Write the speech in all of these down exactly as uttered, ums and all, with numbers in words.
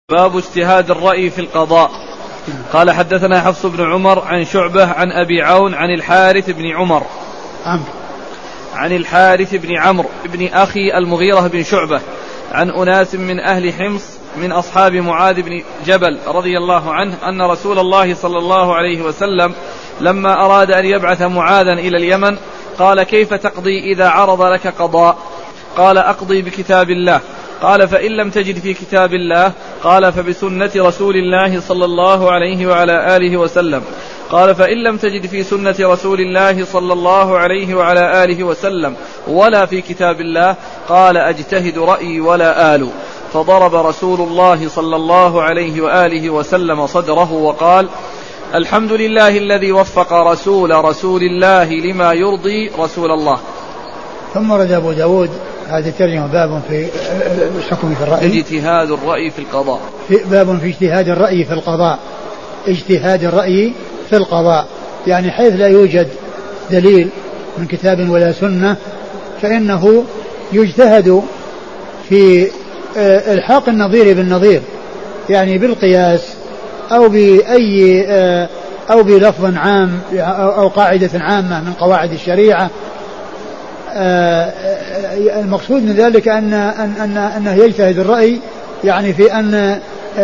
باب اجتهاد الرأي في القضاء. قال حدثنا حفص بن عمر عن شعبة عن أبي عون عن الحارث بن عمر عمرو عن الحارث بن عمرو بن أخي المغيرة بن شعبة عن أناس من أهل حمص من أصحاب معاذ بن جبل رضي الله عنه أن رسول الله صلى الله عليه وسلم لما أراد أن يبعث معاذا إلى اليمن قال: كيف تقضي إذا عرض لك قضاء؟ قال: أقضي بكتاب الله. قال: فإن لم تجد في كتاب الله؟ قال: فبسنة رسول الله صلى الله عليه وعلى آله وسلم. قال: فإن لم تجد في سنة رسول الله صلى الله عليه وعلى آله وسلم ولا في كتاب الله؟ قال: أجتهد رأيي ولا آل. فضرب رسول الله صلى الله عليه وآله وسلم صدره وقال: الحمد لله الذي وفق رسول رسول الله لما يرضي رسول الله. ثم رد أبو داود هذا الترجمة باب في الحكم في الرأي، اجتهاد الرأي في القضاء. في باب في اجتهاد الرأي في القضاء، اجتهاد الرأي في القضاء، يعني حيث لا يوجد دليل من كتاب ولا سنة فإنه يجتهد في الحاق النظير بالنظير، يعني بالقياس أو بأي أو بلفظ عام أو قاعدة عامة من قواعد الشريعة. المقصود من ذلك أن أن أنه يجتهد الرأي، يعني في أن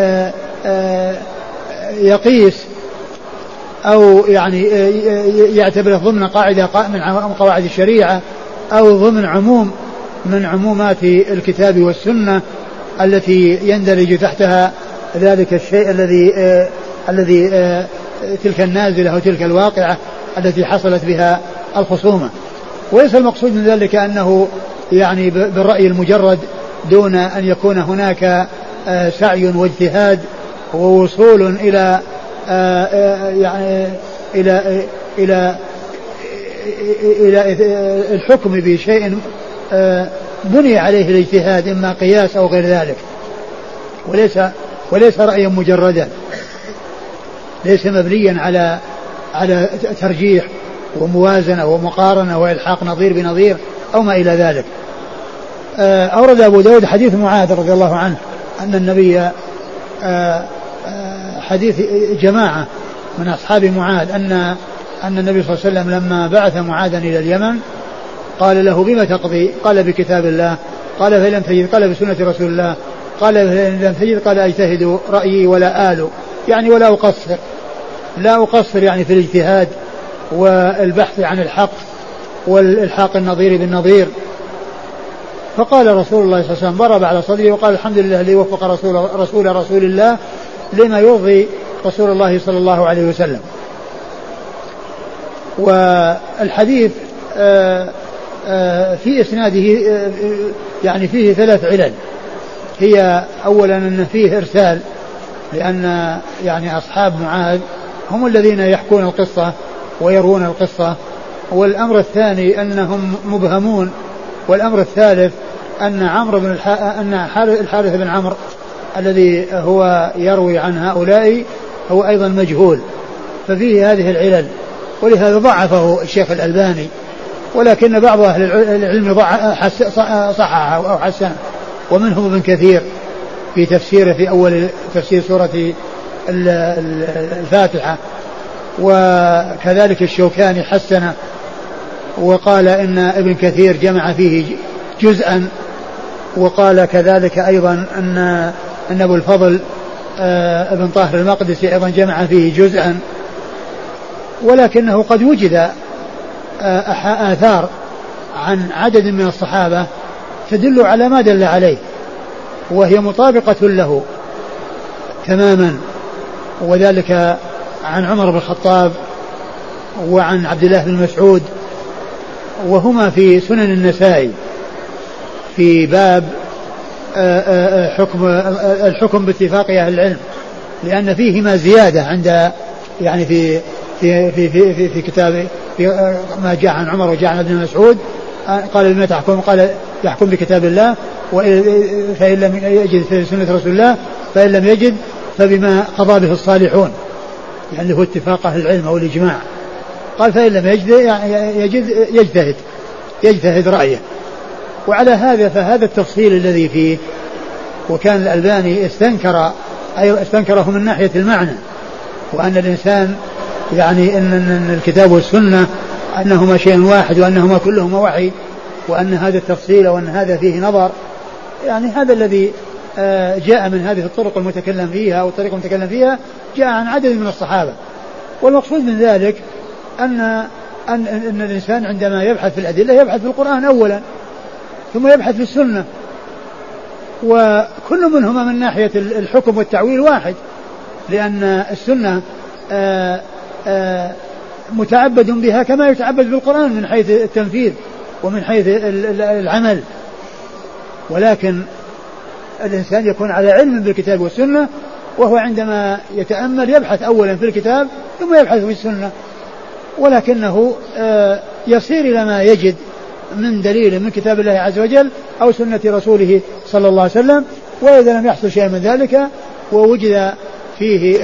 يقيس أو يعني يعتبره ضمن قاعدة من قواعد الشريعة أو ضمن عموم من عمومات الكتاب والسنة التي يندرج تحتها ذلك الشيء الذي الذي تلك النازلة وتلك الواقعة التي حصلت بها الخصومة. وليس المقصود من ذلك أنه يعني بالرأي المجرد دون أن يكون هناك سعي واجتهاد ووصول إلى يعني إلى إلى إلى الحكم بشيء بني عليه الاجتهاد إما قياس أو غير ذلك، وليس وليس رأيا مجردا، ليس مبنيا على على ترجيح وموازنة ومقارنة وإلحاق نظير بنظير أو ما إلى ذلك. أورد أبو داود حديث معاذ رضي الله عنه أن النبي حديث جماعة من أصحاب معاذ أن أن النبي صلى الله عليه وسلم لما بعث معاذا إلى اليمن قال له: بما تقضي؟ قال: بكتاب الله. قال: فإن لم تجد؟ قال: بسنة رسول الله. قال: فإن لم تجد؟ قال: أجتهد رأيي ولا آل، يعني ولا أقصر، لا أقصر يعني في الاجتهاد والبحث عن الحق والإلحاق النظير بالنظير. فقال رسول الله صلى الله عليه وسلم ضرب على صدره وقال: الحمد لله الذي وفق رسول رسول رسول الله لما يرضي رسول الله صلى الله عليه وسلم. والحديث آآ آآ في إسناده يعني فيه ثلاث علل. هي أولا أن فيه إرسال، لأن يعني أصحاب معاذ هم الذين يحكون القصة ويروون القصة. والأمر الثاني أنهم مبهمون. والأمر الثالث أن عمرو بن الح... أن الحارث بن عمرو الذي هو يروي عن هؤلاء هو أيضا مجهول، ففيه هذه العلل، ولهذا ضعفه الشيخ الألباني، ولكن بعض أهل العلم صححه أو حسنه، ومنهم ابن كثير في تفسيره في أول تفسير سورة الفاتحة، وكذلك الشوكاني حسنه وقال إن ابن كثير جمع فيه جزءا، وقال كذلك أيضا أن أن أبو الفضل ابن طاهر المقدسي أيضا جمع فيه جزءا. ولكنه قد وجد آثار عن عدد من الصحابة تدل على ما دل عليه، وهي مطابقة له تماما، وذلك عن عمر بن الخطاب وعن عبد الله بن مسعود، وهما في سنن النسائي في باب حكم الحكم باتفاق أهل العلم، لأن فيهما زيادة عند يعني في في في في, في, في كتاب في ما جاء عن عمر وجاء عن ابن مسعود قال: بما تحكم؟ قال: يحكم بكتاب الله، فإن لم يجد في سنة رسول الله، فإن لم يجد فبما قضى به الصالحون، يعني هو اتفاق أهل العلم أو الإجماع. قال: فإن لم يجد يجد يجتهد يجتهد رأيه. وعلى هذا فهذا التفصيل الذي فيه، وكان الألباني استنكر أي استنكره من ناحية المعنى، وأن الإنسان يعني إن, إن الكتاب والسنة أنهما شيء واحد وأنهما كلهما وحي، وأن هذا التفصيل وأن هذا فيه نظر. يعني هذا الذي جاء من هذه الطرق المتكلم فيها أو الطريقة المتكلم فيها جاء عن عدد من الصحابة. والمقصود من ذلك أن, أن, أن الإنسان عندما يبحث في الأدلة يبحث في القرآن أولا ثم يبحث في السنة، وكل منهما من ناحية الحكم والتعويل واحد، لأن السنة آآ آآ متعبد بها كما يتعبد بالقرآن من حيث التنفيذ ومن حيث العمل، ولكن الإنسان يكون على علم بالكتاب والسنة، وهو عندما يتأمل يبحث أولا في الكتاب ثم يبحث في السنة، ولكنه يصير إلى ما يجد من دليل من كتاب الله عز وجل أو سنة رسوله صلى الله عليه وسلم. وإذا لم يحصل شيء من ذلك ووجد فيه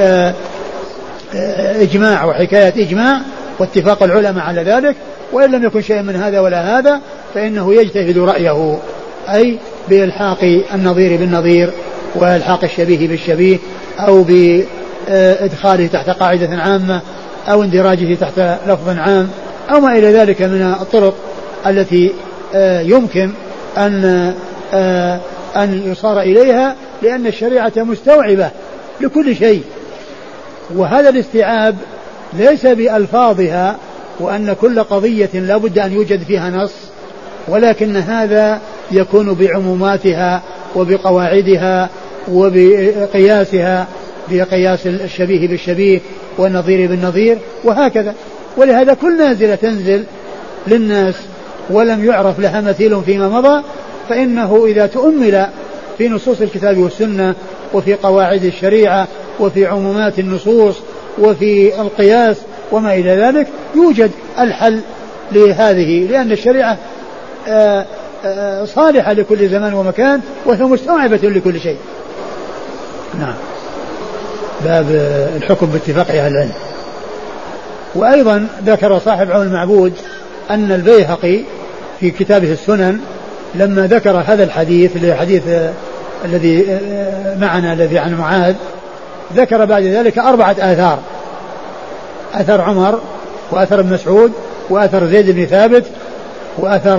إجماع وحكاية إجماع واتفاق العلماء على ذلك، وإن لم يكن شيء من هذا ولا هذا فإنه يجتهد رأيه، أي بإلحاق النظير بالنظير وإلحاق الشبيه بالشبيه، أو بإدخاله تحت قاعدة عامة أو اندراجه تحت لفظ عام أو ما إلى ذلك من الطرق التي يمكن أن أن يصار إليها، لأن الشريعة مستوعبة لكل شيء. وهذا الاستيعاب ليس بألفاظها وأن كل قضية لا بد أن يوجد فيها نص، ولكن هذا يكون بعموماتها وبقواعدها وبقياسها، بقياس الشبيه بالشبيه والنظير بالنظير وهكذا. ولهذا كل نازلة تنزل للناس ولم يعرف لها مثيل فيما مضى، فإنه إذا تؤمل في نصوص الكتاب والسنة وفي قواعد الشريعة وفي عمومات النصوص وفي القياس وما إلى ذلك يوجد الحل لهذه، لأن الشريعة آآ آآ صالحة لكل زمان ومكان وهي مستوعبة لكل شيء. نعم. باب الحكم باتفاق أهل العلم. وأيضا ذكر صاحب عون المعبود أن البيهقي في كتابه السنن لما ذكر هذا الحديث الحديث الذي معنا الذي عن معاذ، ذكر بعد ذلك أربعة آثار: أثر عمر، وأثر ابن مسعود، وأثر زيد بن ثابت، وأثر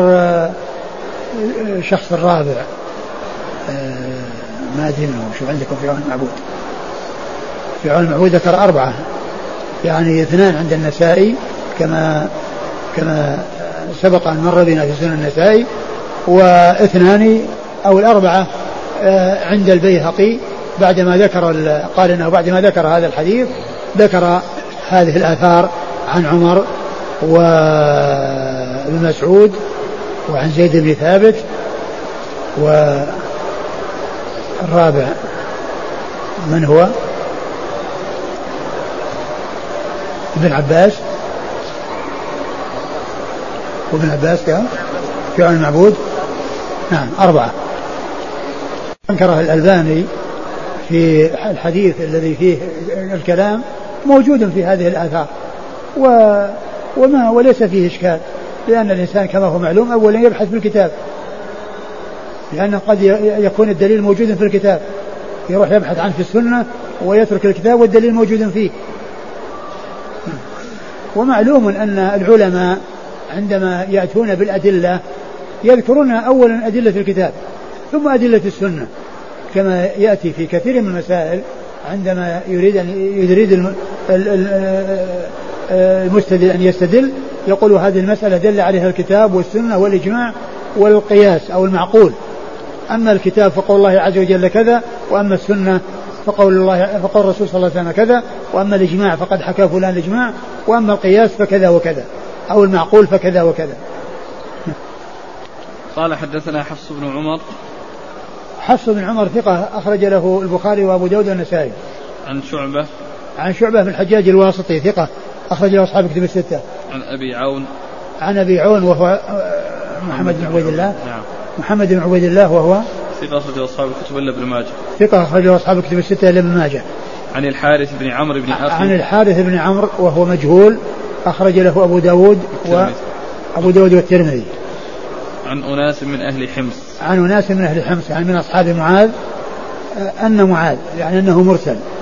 شخص الرابع ما أدري منه. شو عندكم في عون المعبود؟ في عون المعبود ذكر أربعة، يعني اثنان عند النسائي كما كما سبق أن مر بنا في سنن النسائي، واثنان أو الأربعة عند البيهقي بعدما ذكر قال إنه بعدما ذكر هذا الحديث ذكر هذه الآثار عن عمر وابن مسعود وعن زيد بن ثابت، والرابع من هو؟ ابن عباس وابن عباس في عون المعبود. نعم أربعة. أنكره الألباني في الحديث الذي فيه الكلام موجود في هذه الآثار و... وما وليس فيه إشكال، لأن الإنسان كما هو معلوم أولا يبحث في الكتاب، لأن قد يكون الدليل موجود في الكتاب، يروح يبحث عنه في السنة ويترك الكتاب والدليل موجود فيه. ومعلوم أن العلماء عندما يأتون بالأدلة يذكرون أولا أدلة الكتاب ثم أدلة السنة، كما يأتي في كثير من المسائل عندما يريد أن يريد المستدل أن يستدل يقول هذه المسألة دل عليها الكتاب والسنة والإجماع والقياس أو المعقول. أما الكتاب فقول الله عز وجل كذا، وأما السنة فقول الله فقول الرسول صلى الله عليه وسلم كذا، وأما الإجماع فقد حكى فلان الإجماع، وأما القياس فكذا وكذا، أو المعقول فكذا وكذا. قال حدثنا حفص بن عمر. حفص بن عمر ثقة أخرج له البخاري وأبو داود والنسائي. عن شعبة. عن شعبة بن الحجاج الواسطي ثقة أخرج له أصحاب كتب الستة. عن أبي عون. عن أبي عون وهو محمد بن عبيد الله. نعم. محمد بن عبيد الله وهو ثقة أخرج له أصحاب الكتب إلا ابن ماجه. ثقة أخرج له أصحاب الكتب الستة إلا ابن ماجه. عن الحارث بن عمرو بن أخي. عن الحارث بن عمرو وهو مجهول أخرج له أبو داود وأبو داود والترمذي. عن أناس من أهل حمص. عن أناس من أهل حمص، يعني من أصحاب معاذ أن معاذ يعني أنه مرسل